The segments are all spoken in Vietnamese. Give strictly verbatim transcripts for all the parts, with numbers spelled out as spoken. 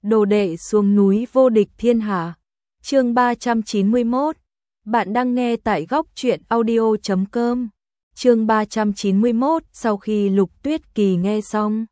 đồ đệ xuống núi vô địch thiên hạ. Chương ba trăm chín mươi mốt. Bạn đang nghe tại góc truyện audio chấm com. Chương ba trăm chín mươi mốt. Sau khi Lục Tuyết Kỳ nghe xong,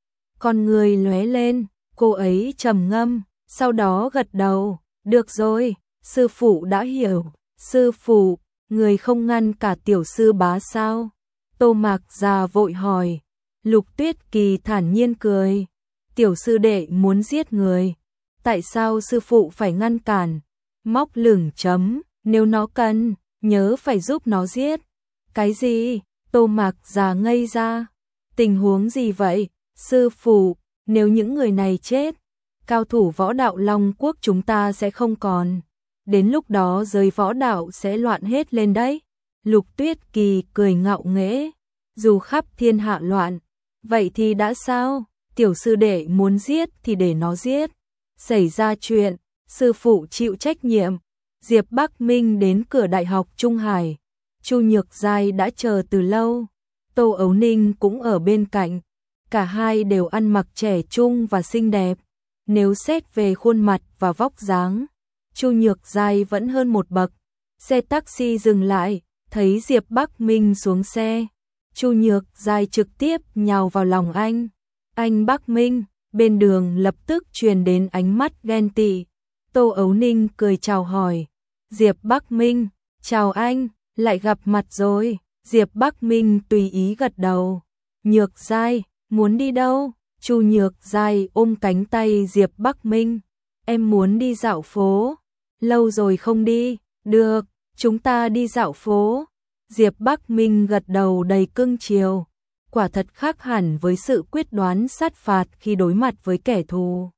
con người lóe lên, cô ấy trầm ngâm, sau đó gật đầu, được rồi, sư phụ đã hiểu. Sư phụ, người không ngăn cả tiểu sư bá sao? Tô Mạc Già vội hỏi. Lục Tuyết Kỳ thản nhiên cười, tiểu sư đệ muốn giết người, tại sao sư phụ phải ngăn cản? Móc lửng chấm, nếu nó cần, nhớ phải giúp nó giết. Cái gì? Tô Mạc Già ngây ra, tình huống gì vậy? Sư phụ, nếu những người này chết, cao thủ võ đạo Long Quốc chúng ta sẽ không còn. Đến lúc đó giới võ đạo sẽ loạn hết lên đấy. Lục Tuyết Kỳ cười ngạo nghễ, dù khắp thiên hạ loạn, vậy thì đã sao? Tiểu sư đệ muốn giết thì để nó giết. Xảy ra chuyện, sư phụ chịu trách nhiệm. Diệp Bắc Minh đến cửa Đại học Trung Hải. Chu Nhược Giai đã chờ từ lâu. Tô Ấu Ninh cũng ở bên cạnh. Cả hai đều ăn mặc trẻ trung và xinh đẹp. Nếu xét về khuôn mặt và vóc dáng, Chu Nhược Giai vẫn hơn một bậc. Xe taxi dừng lại, thấy Diệp Bắc Minh xuống xe. Chu Nhược Giai trực tiếp nhào vào lòng anh. Anh Bắc Minh, bên đường lập tức truyền đến ánh mắt ghen tị. Tô Ấu Ninh cười chào hỏi. Diệp Bắc Minh, chào anh, lại gặp mặt rồi. Diệp Bắc Minh tùy ý gật đầu. Nhược Giai, muốn đi đâu? Chu Nhược Giai ôm cánh tay Diệp Bắc Minh. Em muốn đi dạo phố. Lâu rồi không đi. Được, chúng ta đi dạo phố. Diệp Bắc Minh gật đầu đầy cưng chiều. Quả thật khác hẳn với sự quyết đoán sát phạt khi đối mặt với kẻ thù.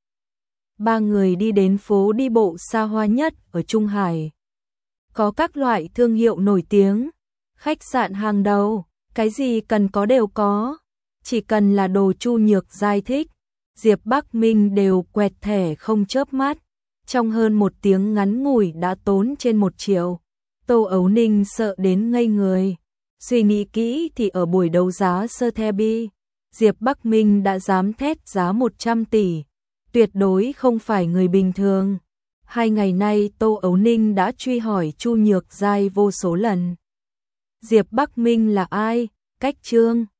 Ba người đi đến phố đi bộ xa hoa nhất ở Trung Hải. Có các loại thương hiệu nổi tiếng, khách sạn hàng đầu, cái gì cần có đều có. Chỉ cần là đồ Chu Nhược Giai thích, Diệp Bắc Minh đều quẹt thẻ không chớp mắt. Trong hơn một tiếng ngắn ngủi đã tốn trên một triệu. Tô Ấu Ninh sợ đến ngây người. Suy nghĩ kỹ thì ở buổi đấu giá Sotheby, Diệp Bắc Minh đã dám thét giá một trăm tỷ. Tuyệt đối không phải người bình thường. Hai ngày nay Tô Ấu Ninh đã truy hỏi Chu Nhược Giai vô số lần. Diệp Bắc Minh là ai? Cách Trương